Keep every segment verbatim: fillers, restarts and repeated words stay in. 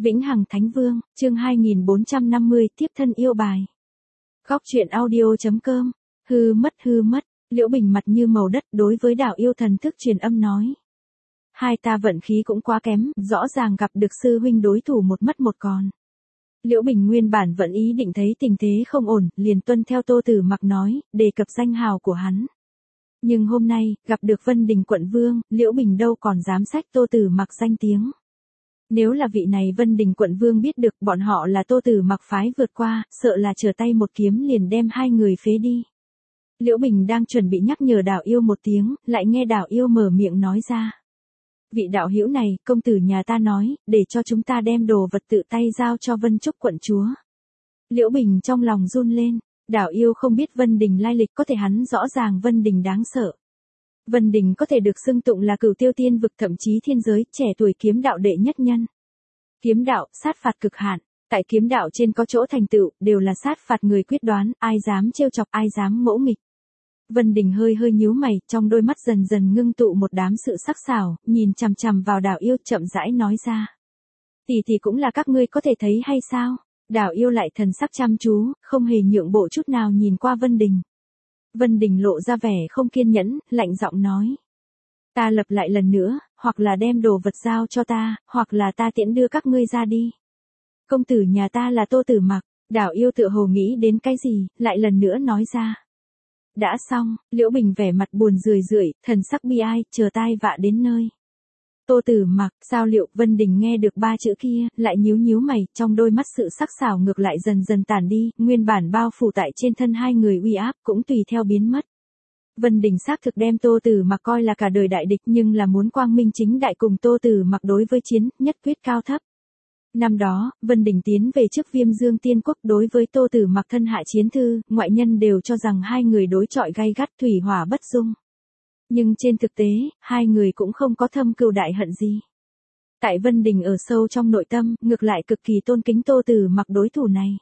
Vĩnh Hằng Thánh Vương, chương hai nghìn bốn trăm năm mươi, tiếp thân yêu bài. Góc truyện audio chấm com, hư mất hư mất, Liễu Bình mặt như màu đất đối với Đạo Yêu thần thức truyền âm nói. Hai ta vận khí cũng quá kém, rõ ràng gặp được sư huynh đối thủ một mất một còn. Liễu Bình nguyên bản vẫn ý định thấy tình thế không ổn, liền tuân theo Tô Tử Mặc nói, đề cập danh hào của hắn. Nhưng hôm nay, gặp được Vân Đình quận vương, Liễu Bình đâu còn dám sách Tô Tử Mặc danh tiếng. Nếu là vị này Vân Đình quận vương biết được bọn họ là Tô Tử Mặc phái vượt qua, sợ là trở tay một kiếm liền đem hai người phế đi. Liễu Bình đang chuẩn bị nhắc nhở Đạo Yêu một tiếng, lại nghe Đạo Yêu mở miệng nói ra. Vị đạo hữu này, công tử nhà ta nói, để cho chúng ta đem đồ vật tự tay giao cho Vân Trúc quận chúa. Liễu Bình trong lòng run lên, Đạo Yêu không biết Vân Đình lai lịch, có thể hắn rõ ràng Vân Đình đáng sợ. Vân Đình có thể được xưng tụng là cửu tiêu tiên vực, thậm chí thiên giới, trẻ tuổi kiếm đạo đệ nhất nhân. Kiếm đạo, sát phạt cực hạn, tại kiếm đạo trên có chỗ thành tựu, đều là sát phạt người quyết đoán, ai dám trêu chọc, ai dám ngỗ nghịch. Vân Đình hơi hơi nhíu mày, trong đôi mắt dần dần ngưng tụ một đám sự sắc sảo, nhìn chằm chằm vào Đạo Yêu, chậm rãi nói ra. Tỷ tỷ cũng là các ngươi có thể thấy hay sao? Đạo Yêu lại thần sắc chăm chú, không hề nhượng bộ chút nào nhìn qua Vân Đình. Vân Đình lộ ra vẻ không kiên nhẫn, lạnh giọng nói. Ta lập lại lần nữa, hoặc là đem đồ vật giao cho ta, hoặc là ta tiễn đưa các ngươi ra đi. Công tử nhà ta là Tô Tử Mặc. Đạo Yêu tựa hồ nghĩ đến cái gì, lại lần nữa nói ra. Đã xong, Liễu Bình vẻ mặt buồn rười rượi, thần sắc bi ai, chờ tai vạ đến nơi. Tô Tử Mặc, sao liệu? Vân Đình nghe được ba chữ kia, lại nhíu nhíu mày, trong đôi mắt sự sắc sảo ngược lại dần dần tàn đi, nguyên bản bao phủ tại trên thân hai người uy áp cũng tùy theo biến mất. Vân Đình xác thực đem Tô Tử Mặc coi là cả đời đại địch, nhưng là muốn quang minh chính đại cùng Tô Tử Mặc đối với chiến, nhất quyết cao thấp. Năm đó, Vân Đình tiến về trước Viêm Dương Tiên Quốc, đối với Tô Tử Mặc thân hạ chiến thư, ngoại nhân đều cho rằng hai người đối chọi gay gắt, thủy hỏa bất dung. Nhưng trên thực tế, hai người cũng không có thâm cừu đại hận gì. Tại Vân Đình ở sâu trong nội tâm, ngược lại cực kỳ tôn kính Tô Tử Mặc đối thủ này.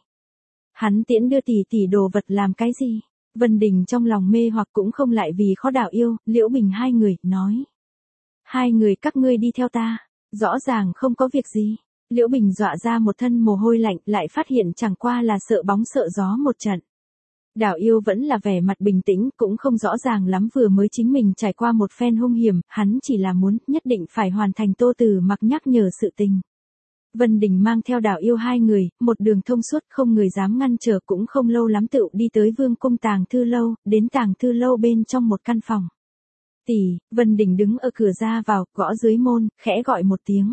Hắn tiễn đưa tỷ tỷ đồ vật làm cái gì? Vân Đình trong lòng mê hoặc cũng không lại vì khó Đạo Yêu, Liễu Bình hai người, nói. Hai người các ngươi đi theo ta, rõ ràng không có việc gì. Liễu Bình dọa ra một thân mồ hôi lạnh, lại phát hiện chẳng qua là sợ bóng sợ gió một trận. Đạo Yêu vẫn là vẻ mặt bình tĩnh, cũng không rõ ràng lắm vừa mới chính mình trải qua một phen hung hiểm, hắn chỉ là muốn, nhất định phải hoàn thành Tô Tử Mặc nhắc nhở sự tình. Vân Đình mang theo Đạo Yêu hai người, một đường thông suốt, không người dám ngăn trở, cũng không lâu lắm tựu đi tới Vương cung Tàng Thư Lâu, đến Tàng Thư Lâu bên trong một căn phòng. Tỷ, Vân Đình đứng ở cửa ra vào, gõ dưới môn, khẽ gọi một tiếng.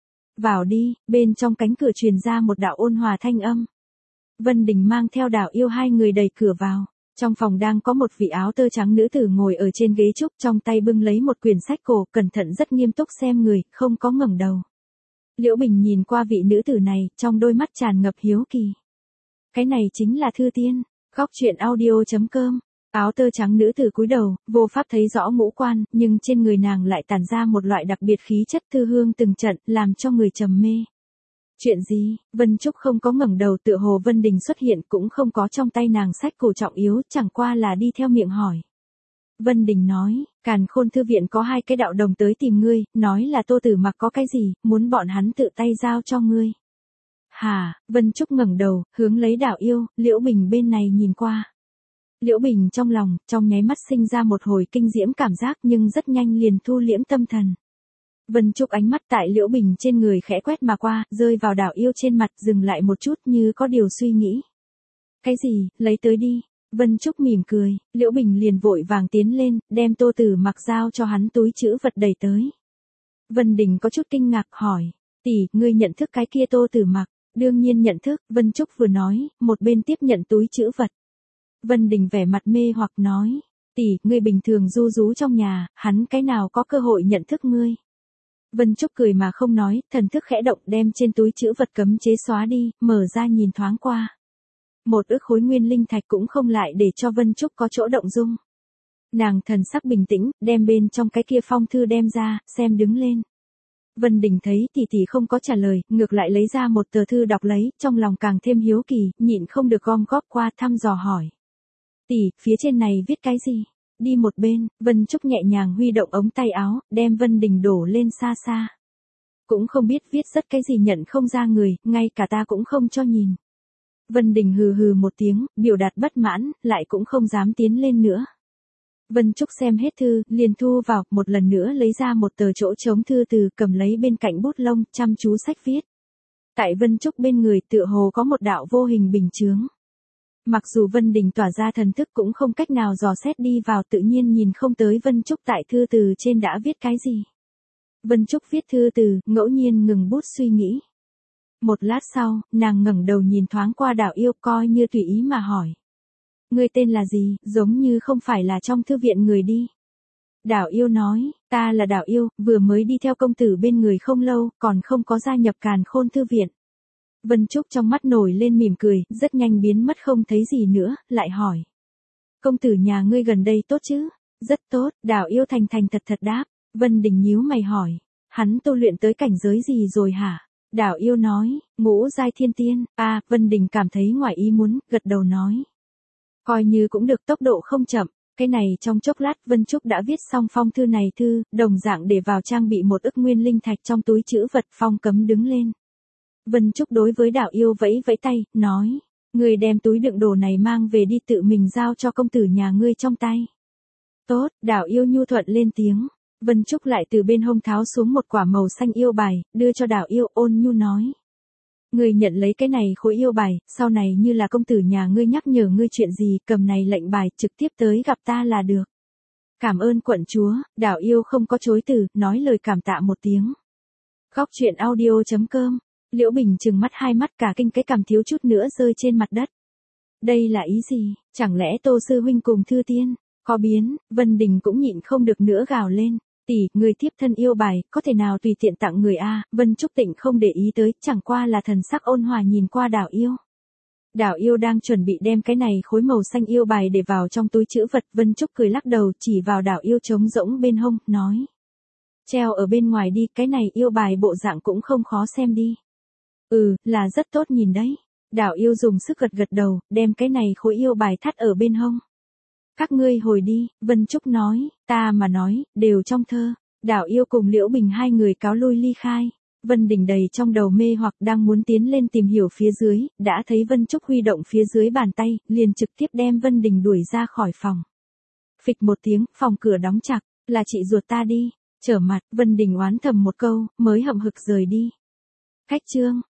Vào đi, bên trong cánh cửa truyền ra một đạo ôn hòa thanh âm. Vân Đình mang theo Đạo Yêu hai người đẩy cửa vào. Trong phòng đang có một vị áo tơ trắng nữ tử ngồi ở trên ghế trúc, trong tay bưng lấy một quyển sách cổ, cẩn thận rất nghiêm túc xem người, không có ngẩng đầu. Liễu Bình nhìn qua vị nữ tử này, trong đôi mắt tràn ngập hiếu kỳ. Cái này chính là Thư Tiên. Góc truyện audio chấm com. Áo tơ trắng nữ tử cúi đầu, vô pháp thấy rõ ngũ quan, nhưng trên người nàng lại tản ra một loại đặc biệt khí chất thư hương từng trận, làm cho người trầm mê. Chuyện gì? Vân Trúc không có ngẩng đầu, tựa hồ Vân Đình xuất hiện cũng không có trong tay nàng sách cổ trọng yếu, chẳng qua là đi theo miệng hỏi. Vân Đình nói, Càn Khôn thư viện có hai cái đạo đồng tới tìm ngươi, nói là Tô Tử Mặc có cái gì, muốn bọn hắn tự tay giao cho ngươi. Hà, Vân Trúc ngẩng đầu, hướng lấy Đạo Yêu, Liễu Bình bên này nhìn qua. Liễu Bình trong lòng, trong nháy mắt sinh ra một hồi kinh diễm cảm giác, nhưng rất nhanh liền thu liễm tâm thần. Vân Trúc ánh mắt tại Liễu Bình trên người khẽ quét mà qua, rơi vào Đạo Yêu trên mặt, dừng lại một chút như có điều suy nghĩ. Cái gì, lấy tới đi. Vân Trúc mỉm cười, Liễu Bình liền vội vàng tiến lên, đem Tô Tử Mặc giao cho hắn túi trữ vật đẩy tới. Vân Đình có chút kinh ngạc hỏi, tỷ, ngươi nhận thức cái kia Tô Tử Mặc? Đương nhiên nhận thức, Vân Trúc vừa nói, một bên tiếp nhận túi trữ vật. Vân Đình vẻ mặt mê hoặc nói, tỷ, ngươi bình thường du rú trong nhà, hắn cái nào có cơ hội nhận thức ngươi. Vân Trúc cười mà không nói, thần thức khẽ động đem trên túi trữ vật cấm chế xóa đi, mở ra nhìn thoáng qua. Một ức khối nguyên linh thạch cũng không lại để cho Vân Trúc có chỗ động dung. Nàng thần sắc bình tĩnh, đem bên trong cái kia phong thư đem ra, xem đứng lên. Vân Đình thấy tỷ tỷ không có trả lời, ngược lại lấy ra một tờ thư đọc lấy, trong lòng càng thêm hiếu kỳ, nhịn không được gom góp qua thăm dò hỏi. Tỷ, phía trên này viết cái gì? Đi một bên, Vân Trúc nhẹ nhàng huy động ống tay áo, đem Vân Đình đổ lên xa xa. Cũng không biết viết rất cái gì nhận không ra người, ngay cả ta cũng không cho nhìn. Vân Đình hừ hừ một tiếng, biểu đạt bất mãn, lại cũng không dám tiến lên nữa. Vân Trúc xem hết thư, liền thu vào, một lần nữa lấy ra một tờ chỗ trống thư từ, cầm lấy bên cạnh bút lông, chăm chú sách viết. Tại Vân Trúc bên người tựa hồ có một đạo vô hình bình chướng. Mặc dù Vân Đình tỏa ra thần thức cũng không cách nào dò xét đi vào, tự nhiên nhìn không tới Vân Trúc tại thư từ trên đã viết cái gì. Vân Trúc viết thư từ, ngẫu nhiên ngừng bút suy nghĩ. Một lát sau, nàng ngẩng đầu nhìn thoáng qua Đào Yêu, coi như tùy ý mà hỏi. Ngươi tên là gì, giống như không phải là trong thư viện người đi. Đào Yêu nói, ta là Đào Yêu, vừa mới đi theo công tử bên người không lâu, còn không có gia nhập Càn Khôn thư viện. Vân Trúc trong mắt nổi lên mỉm cười, rất nhanh biến mất không thấy gì nữa, lại hỏi. Công tử nhà ngươi gần đây tốt chứ? Rất tốt, Đào Yêu thành thành thật thật đáp. Vân Đình nhíu mày hỏi, hắn tu luyện tới cảnh giới gì rồi hả? Đào Yêu nói, ngũ giai thiên tiên. À, Vân Đình cảm thấy ngoài ý muốn, gật đầu nói. Coi như cũng được, tốc độ không chậm. Cái này trong chốc lát Vân Trúc đã viết xong phong thư này thư, đồng dạng để vào trang bị một ức nguyên linh thạch trong túi trữ vật. Phong Cấm đứng lên. Vân Trúc đối với Đào Yêu vẫy vẫy tay, nói, người đem túi đựng đồ này mang về đi, tự mình giao cho công tử nhà ngươi trong tay. Tốt, Đào Yêu nhu thuận lên tiếng. Vân Trúc lại từ bên hông tháo xuống một quả màu xanh yêu bài, đưa cho Đào Yêu, ôn nhu nói. Ngươi nhận lấy cái này khối yêu bài, sau này như là công tử nhà ngươi nhắc nhở ngươi chuyện gì, cầm này lệnh bài trực tiếp tới gặp ta là được. Cảm ơn quận chúa. Đào Yêu không có chối từ, nói lời cảm tạ một tiếng. Góc truyện audio chấm com. Liễu Bình trừng mắt hai mắt cả kinh, cái cằm thiếu chút nữa rơi trên mặt đất. Đây là ý gì, chẳng lẽ Tô sư huynh cùng Thư Tiên có biến? Vân Đình cũng nhịn không được nữa gào lên. Tỷ, người tiếp thân yêu bài, có thể nào tùy tiện tặng người a? Vân Trúc Tịnh không để ý tới, chẳng qua là thần sắc ôn hòa nhìn qua Đào Yêu. Đào Yêu đang chuẩn bị đem cái này khối màu xanh yêu bài để vào trong túi trữ vật, Vân Trúc cười lắc đầu chỉ vào Đào Yêu trống rỗng bên hông, nói. Treo ở bên ngoài đi, cái này yêu bài bộ dạng cũng không khó xem đi. Ừ, là rất tốt nhìn đấy. Đào Yêu dùng sức gật gật đầu, đem cái này khối yêu bài thắt ở bên hông. Các ngươi hồi đi, Vân Trúc nói, ta mà nói, đều trong thơ. Đào Yêu cùng Liễu Bình hai người cáo lui ly khai. Vân Đình đầy trong đầu mê hoặc đang muốn tiến lên tìm hiểu phía dưới, đã thấy Vân Trúc huy động phía dưới bàn tay, liền trực tiếp đem Vân Đình đuổi ra khỏi phòng. Phịch một tiếng, phòng cửa đóng chặt, là chị ruột ta đi. Trở mặt, Vân Đình oán thầm một câu, mới hậm hực rời đi. Cách chương